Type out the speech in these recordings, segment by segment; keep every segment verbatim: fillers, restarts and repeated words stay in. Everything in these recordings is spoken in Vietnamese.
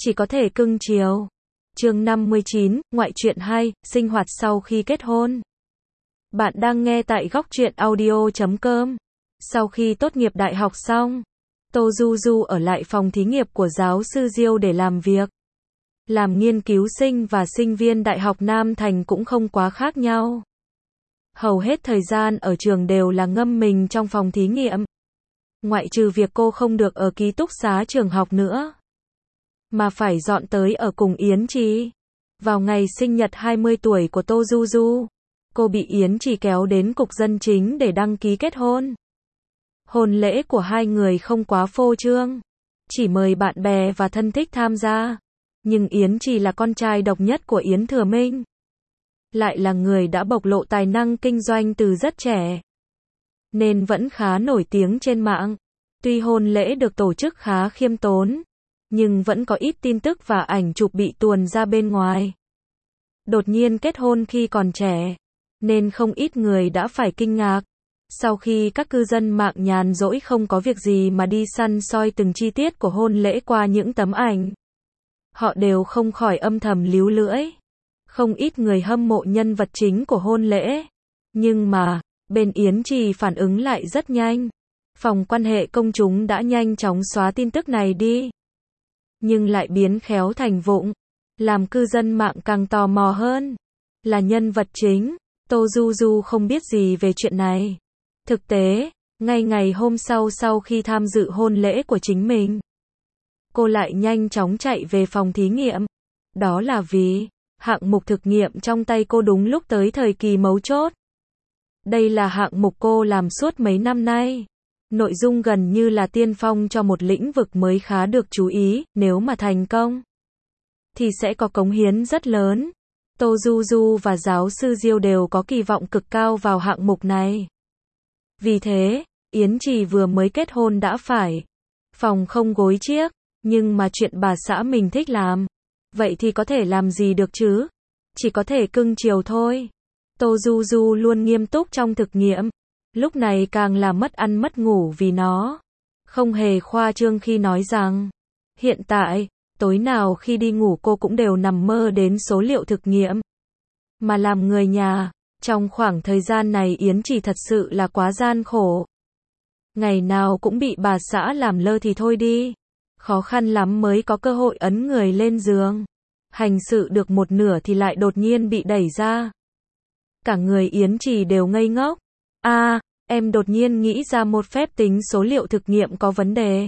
chỉ có thể cưng chiều. Chương năm mươi chín, ngoại truyện hai, sinh hoạt sau khi kết hôn. Bạn đang nghe tại góc truyện audio chấm com. Sau khi tốt nghiệp đại học xong, Tô Du Du ở lại phòng thí nghiệm của giáo sư Diêu để làm việc. Làm nghiên cứu sinh và sinh viên Đại học Nam Thành cũng không quá khác nhau. Hầu hết thời gian ở trường đều là ngâm mình trong phòng thí nghiệm. Ngoại trừ việc cô không được ở ký túc xá trường học nữa, mà phải dọn tới ở cùng Yến Trì. Vào ngày sinh nhật hai mươi tuổi của Tô Du Du, cô bị Yến Trì kéo đến cục dân chính để đăng ký kết hôn. Hôn lễ của hai người không quá phô trương, chỉ mời bạn bè và thân thích tham gia. Nhưng Yến Trì là con trai độc nhất của Yến Thừa Minh, lại là người đã bộc lộ tài năng kinh doanh từ rất trẻ, nên vẫn khá nổi tiếng trên mạng. Tuy hôn lễ được tổ chức khá khiêm tốn, nhưng vẫn có ít tin tức và ảnh chụp bị tuồn ra bên ngoài. Đột nhiên kết hôn khi còn trẻ, nên không ít người đã phải kinh ngạc. Sau khi các cư dân mạng nhàn rỗi không có việc gì mà đi săn soi từng chi tiết của hôn lễ qua những tấm ảnh, họ đều không khỏi âm thầm líu lưỡi. Không ít người hâm mộ nhân vật chính của hôn lễ. Nhưng mà, bên Yến Trì phản ứng lại rất nhanh. Phòng quan hệ công chúng đã nhanh chóng xóa tin tức này đi, nhưng lại biến khéo thành vụng, làm cư dân mạng càng tò mò hơn. Là nhân vật chính, Tô Du Du không biết gì về chuyện này. Thực tế, ngay ngày hôm sau sau khi tham dự hôn lễ của chính mình, cô lại nhanh chóng chạy về phòng thí nghiệm. Đó là vì hạng mục thực nghiệm trong tay cô đúng lúc tới thời kỳ mấu chốt. Đây là hạng mục cô làm suốt mấy năm nay. Nội dung gần như là tiên phong cho một lĩnh vực mới khá được chú ý. Nếu mà thành công, thì sẽ có cống hiến rất lớn. Tô Du Du và giáo sư Diêu đều có kỳ vọng cực cao vào hạng mục này. Vì thế, Yến Trì vừa mới kết hôn đã phải phòng không gối chiếc. Nhưng mà chuyện bà xã mình thích làm, vậy thì có thể làm gì được chứ? Chỉ có thể cưng chiều thôi. Tô Du Du luôn nghiêm túc trong thực nghiệm, lúc này càng là mất ăn mất ngủ vì nó. Không hề khoa trương khi nói rằng, hiện tại, tối nào khi đi ngủ cô cũng đều nằm mơ đến số liệu thực nghiệm. Mà làm người nhà, trong khoảng thời gian này Yến Trì thật sự là quá gian khổ. Ngày nào cũng bị bà xã làm lơ thì thôi đi. Khó khăn lắm mới có cơ hội ấn người lên giường. Hành sự được một nửa thì lại đột nhiên bị đẩy ra. Cả người Yến Trì đều ngây ngốc. A, à, em đột nhiên nghĩ ra một phép tính số liệu thực nghiệm có vấn đề.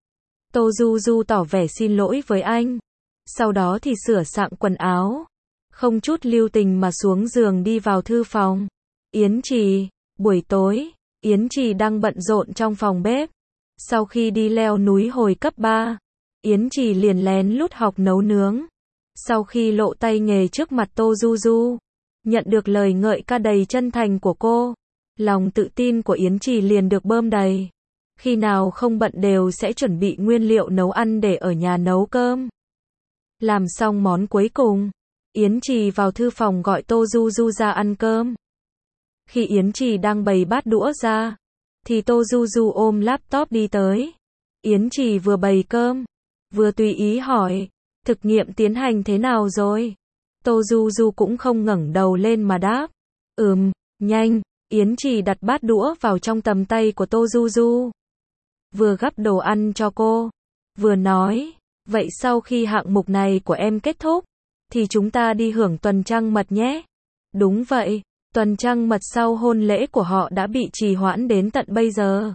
Tô Du Du tỏ vẻ xin lỗi với anh. Sau đó thì sửa soạn quần áo, không chút lưu tình mà xuống giường đi vào thư phòng. Yến Trì, buổi tối, Yến Trì đang bận rộn trong phòng bếp. Sau khi đi leo núi hồi cấp ba, Yến Trì liền lén lút học nấu nướng. Sau khi lộ tay nghề trước mặt Tô Du Du, nhận được lời ngợi ca đầy chân thành của cô, lòng tự tin của Yến Trì liền được bơm đầy. Khi nào không bận đều sẽ chuẩn bị nguyên liệu nấu ăn để ở nhà nấu cơm. Làm xong món cuối cùng, Yến Trì vào thư phòng gọi Tô Du Du ra ăn cơm. Khi Yến Trì đang bày bát đũa ra, thì Tô Du Du ôm laptop đi tới. Yến Trì vừa bày cơm, vừa tùy ý hỏi, thực nghiệm tiến hành thế nào rồi? Tô Du Du cũng không ngẩng đầu lên mà đáp, ừm, nhanh. Yến Trì đặt bát đũa vào trong tầm tay của Tô Du Du, vừa gắp đồ ăn cho cô, vừa nói, vậy sau khi hạng mục này của em kết thúc, thì chúng ta đi hưởng tuần trăng mật nhé. Đúng vậy. Tuần trăng mật sau hôn lễ của họ đã bị trì hoãn đến tận bây giờ.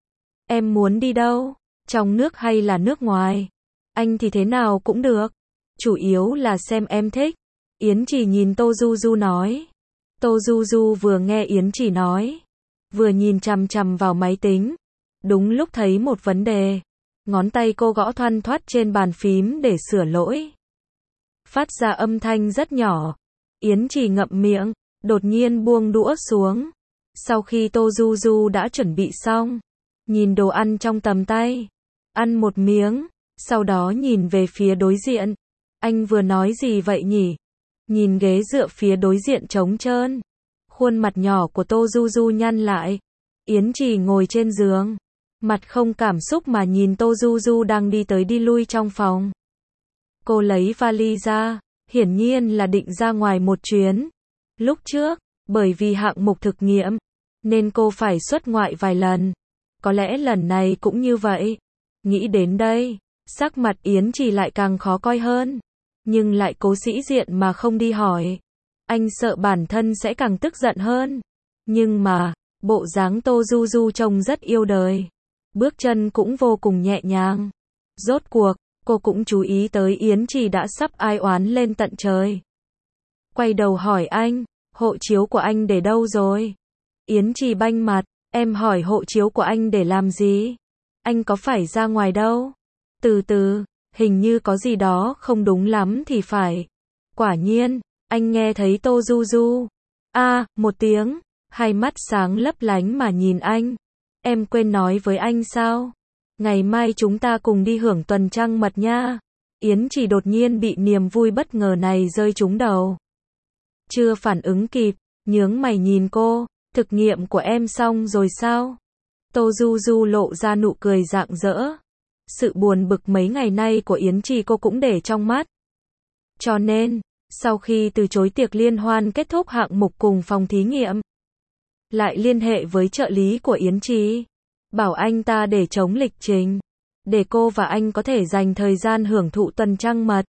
Em muốn đi đâu? Trong nước hay là nước ngoài? Anh thì thế nào cũng được. Chủ yếu là xem em thích. Yến Trì nhìn Tô Du Du nói. Tô Du Du vừa nghe Yến Trì nói, vừa nhìn chằm chằm vào máy tính. Đúng lúc thấy một vấn đề. Ngón tay cô gõ thoăn thoắt trên bàn phím để sửa lỗi. Phát ra âm thanh rất nhỏ. Yến Trì ngậm miệng, đột nhiên buông đũa xuống. Sau khi Tô Du Du đã chuẩn bị xong, nhìn đồ ăn trong tầm tay, ăn một miếng, sau đó nhìn về phía đối diện. Anh vừa nói gì vậy nhỉ? Nhìn ghế dựa phía đối diện trống trơn, khuôn mặt nhỏ của Tô Du Du nhăn lại. Yến Trì ngồi trên giường, mặt không cảm xúc mà nhìn Tô Du Du đang đi tới đi lui trong phòng. Cô lấy vali ra, hiển nhiên là định ra ngoài một chuyến. Lúc trước, bởi vì hạng mục thực nghiệm, nên cô phải xuất ngoại vài lần. Có lẽ lần này cũng như vậy. Nghĩ đến đây, sắc mặt Yến Trì lại càng khó coi hơn. Nhưng lại cố sĩ diện mà không đi hỏi. Anh sợ bản thân sẽ càng tức giận hơn. Nhưng mà, bộ dáng Tô Du Du trông rất yêu đời. Bước chân cũng vô cùng nhẹ nhàng. Rốt cuộc, cô cũng chú ý tới Yến Trì đã sắp ai oán lên tận trời. Quay đầu hỏi anh, hộ chiếu của anh để đâu rồi? Yến Trì banh mặt, em hỏi hộ chiếu của anh để làm gì? Anh có phải ra ngoài đâu? Từ từ, hình như có gì đó không đúng lắm thì phải. Quả nhiên, anh nghe thấy Tô Du Du. A, à, một tiếng, hai mắt sáng lấp lánh mà nhìn anh. Em quên nói với anh sao? Ngày mai chúng ta cùng đi hưởng tuần trăng mật nha. Yến Trì đột nhiên bị niềm vui bất ngờ này rơi trúng đầu. Chưa phản ứng kịp, nhướng mày nhìn cô, thực nghiệm của em xong rồi sao? Tô Du Du lộ ra nụ cười rạng rỡ. Sự buồn bực mấy ngày nay của Yến Trì cô cũng để trong mắt. Cho nên, sau khi từ chối tiệc liên hoan kết thúc hạng mục cùng phòng thí nghiệm, lại liên hệ với trợ lý của Yến Trì, bảo anh ta để chống lịch trình, để cô và anh có thể dành thời gian hưởng thụ tuần trăng mật.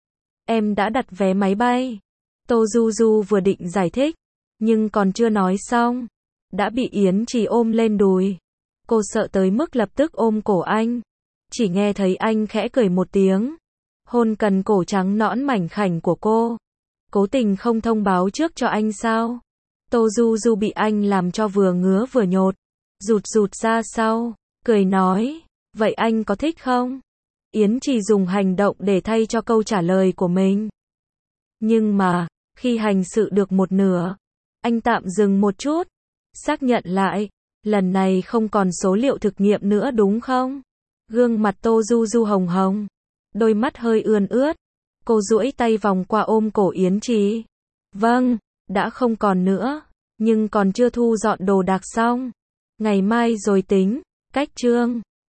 Em đã đặt vé máy bay. Tô Du Du vừa định giải thích, nhưng còn chưa nói xong, đã bị Yến Trì ôm lên đùi. Cô sợ tới mức lập tức ôm cổ anh. Chỉ nghe thấy anh khẽ cười một tiếng, hôn cần cổ trắng nõn mảnh khảnh của cô. Cố tình không thông báo trước cho anh sao? Tô Du Du bị anh làm cho vừa ngứa vừa nhột, rụt rụt ra sau, cười nói, vậy anh có thích không? Yến Trì dùng hành động để thay cho câu trả lời của mình. Nhưng mà, khi hành sự được một nửa, anh tạm dừng một chút, xác nhận lại, lần này không còn số liệu thực nghiệm nữa đúng không? Gương mặt Tô Du Du hồng hồng, đôi mắt hơi ươn ướt, cô duỗi tay vòng qua ôm cổ Yến Trì. Vâng, đã không còn nữa, nhưng còn chưa thu dọn đồ đạc xong. Ngày mai rồi tính, cách chương.